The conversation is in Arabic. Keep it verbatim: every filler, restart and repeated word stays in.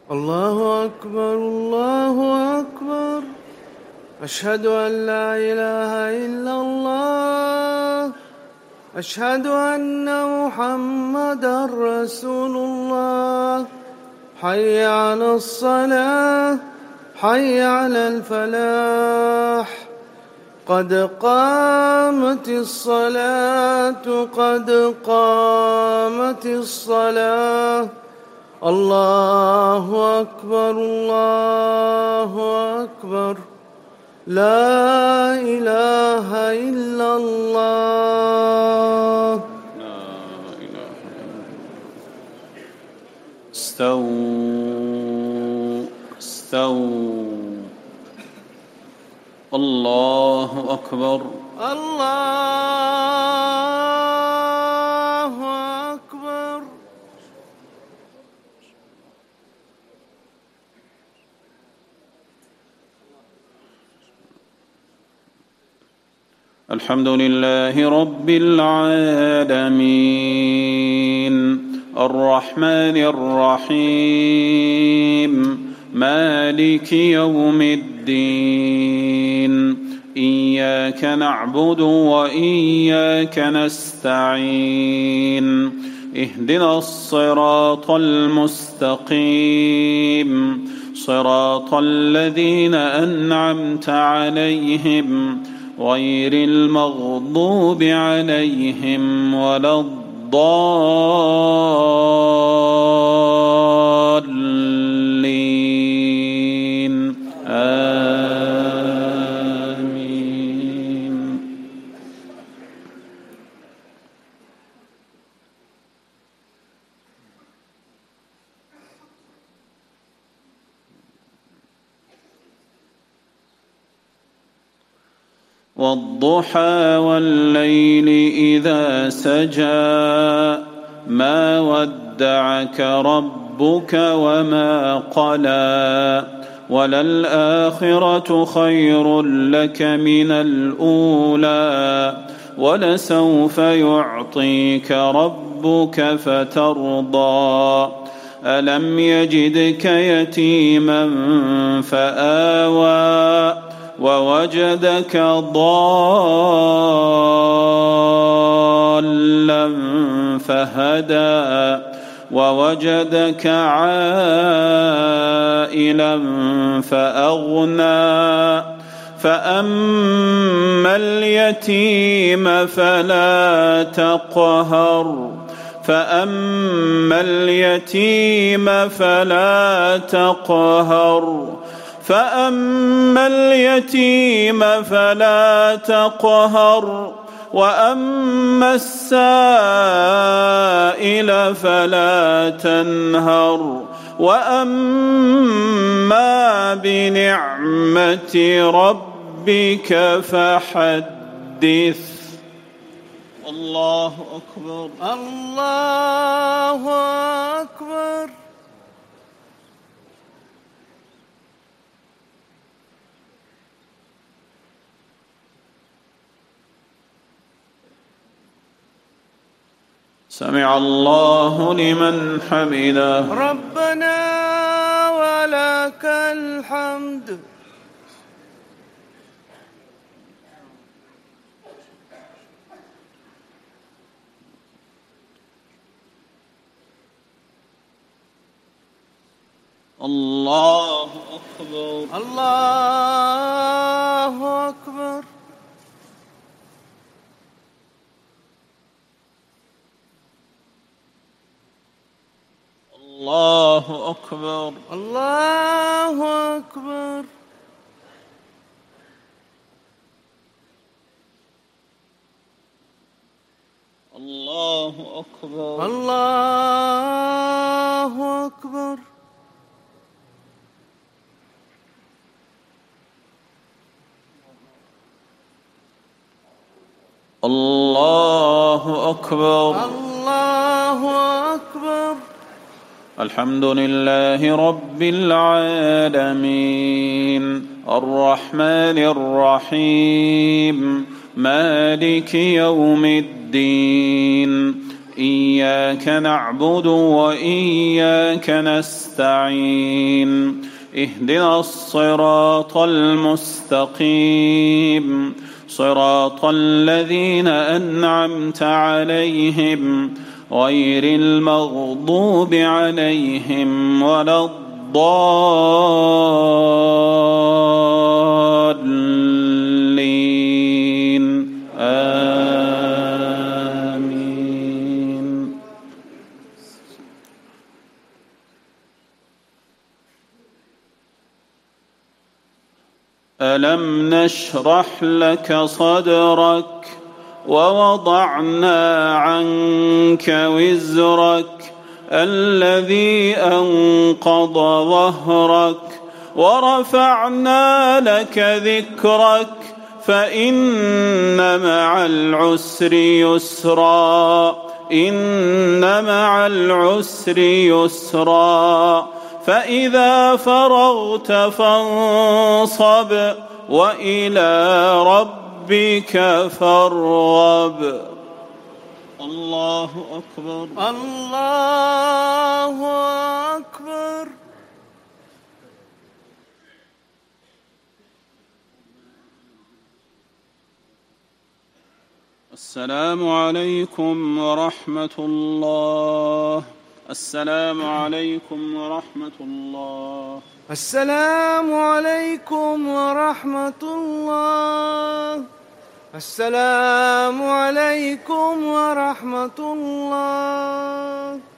الله أكبر الله أكبر. أشهد أن لا إله إلا الله. أشهد أن محمدًا رسول الله. حي على الصلاة حي على الفلاح. قد قامت الصلاة قد قامت الصلاة. الله أكبر الله أكبر. لا إله إلا الله. لا إله إلا الله. استووا استووا. الله أكبر الله أكبر. الحمد لله رب العالمين الرحمن الرحيم مالك يوم الدين إياك نعبد وإياك نستعين اهدنا الصراط المستقيم صراط الذين أنعمت عليهم غير المغضوب عليهم ولا الضالين آمين. والضحى والليل إذا سجى ما ودعك ربك وما قلى وللآخرة خير لك من الأولى ولسوف يعطيك ربك فترضى ألم يجدك يتيما فآوى ووجدك ضالا فهدى ووجدك عائلا فأغنى فأما اليتيم فلا تقهر فأما اليتيم فلا تقهر فأما اليتيم فلا تقهر وأما السائل فلا تنهر وأما بنعمة ربك فحدث. الله أكبر الله أكبر. سمع الله لمن حمده. ربنا ولك الحمد. الله أكبر الله أكبر. الله أكبر الله أكبر. الله أكبر الله أكبر. الله أكبر الله أكبر. الحمد لله رب العالمين الرحمن الرحيم مالك يوم الدين إياك نعبد وإياك نستعين اهدنا الصراط المستقيم صراط الذين أنعمت عليهم غير المغضوب عليهم ولا الضالين آمين. ألم نشرح لك صدرك ووضعنا عنك وزرك الذي أنقض ظهرك ورفعنا لك ذكرك فإن مع العسر يسرا إن مع العسر يسرا فإذا فرغت فانصب وإلى ربك فارغب. الله أكبر. الله أكبر. السلام عليكم ورحمة الله. السلام عليكم ورحمة الله. السلام عليكم ورحمة الله. السلام عليكم ورحمة الله.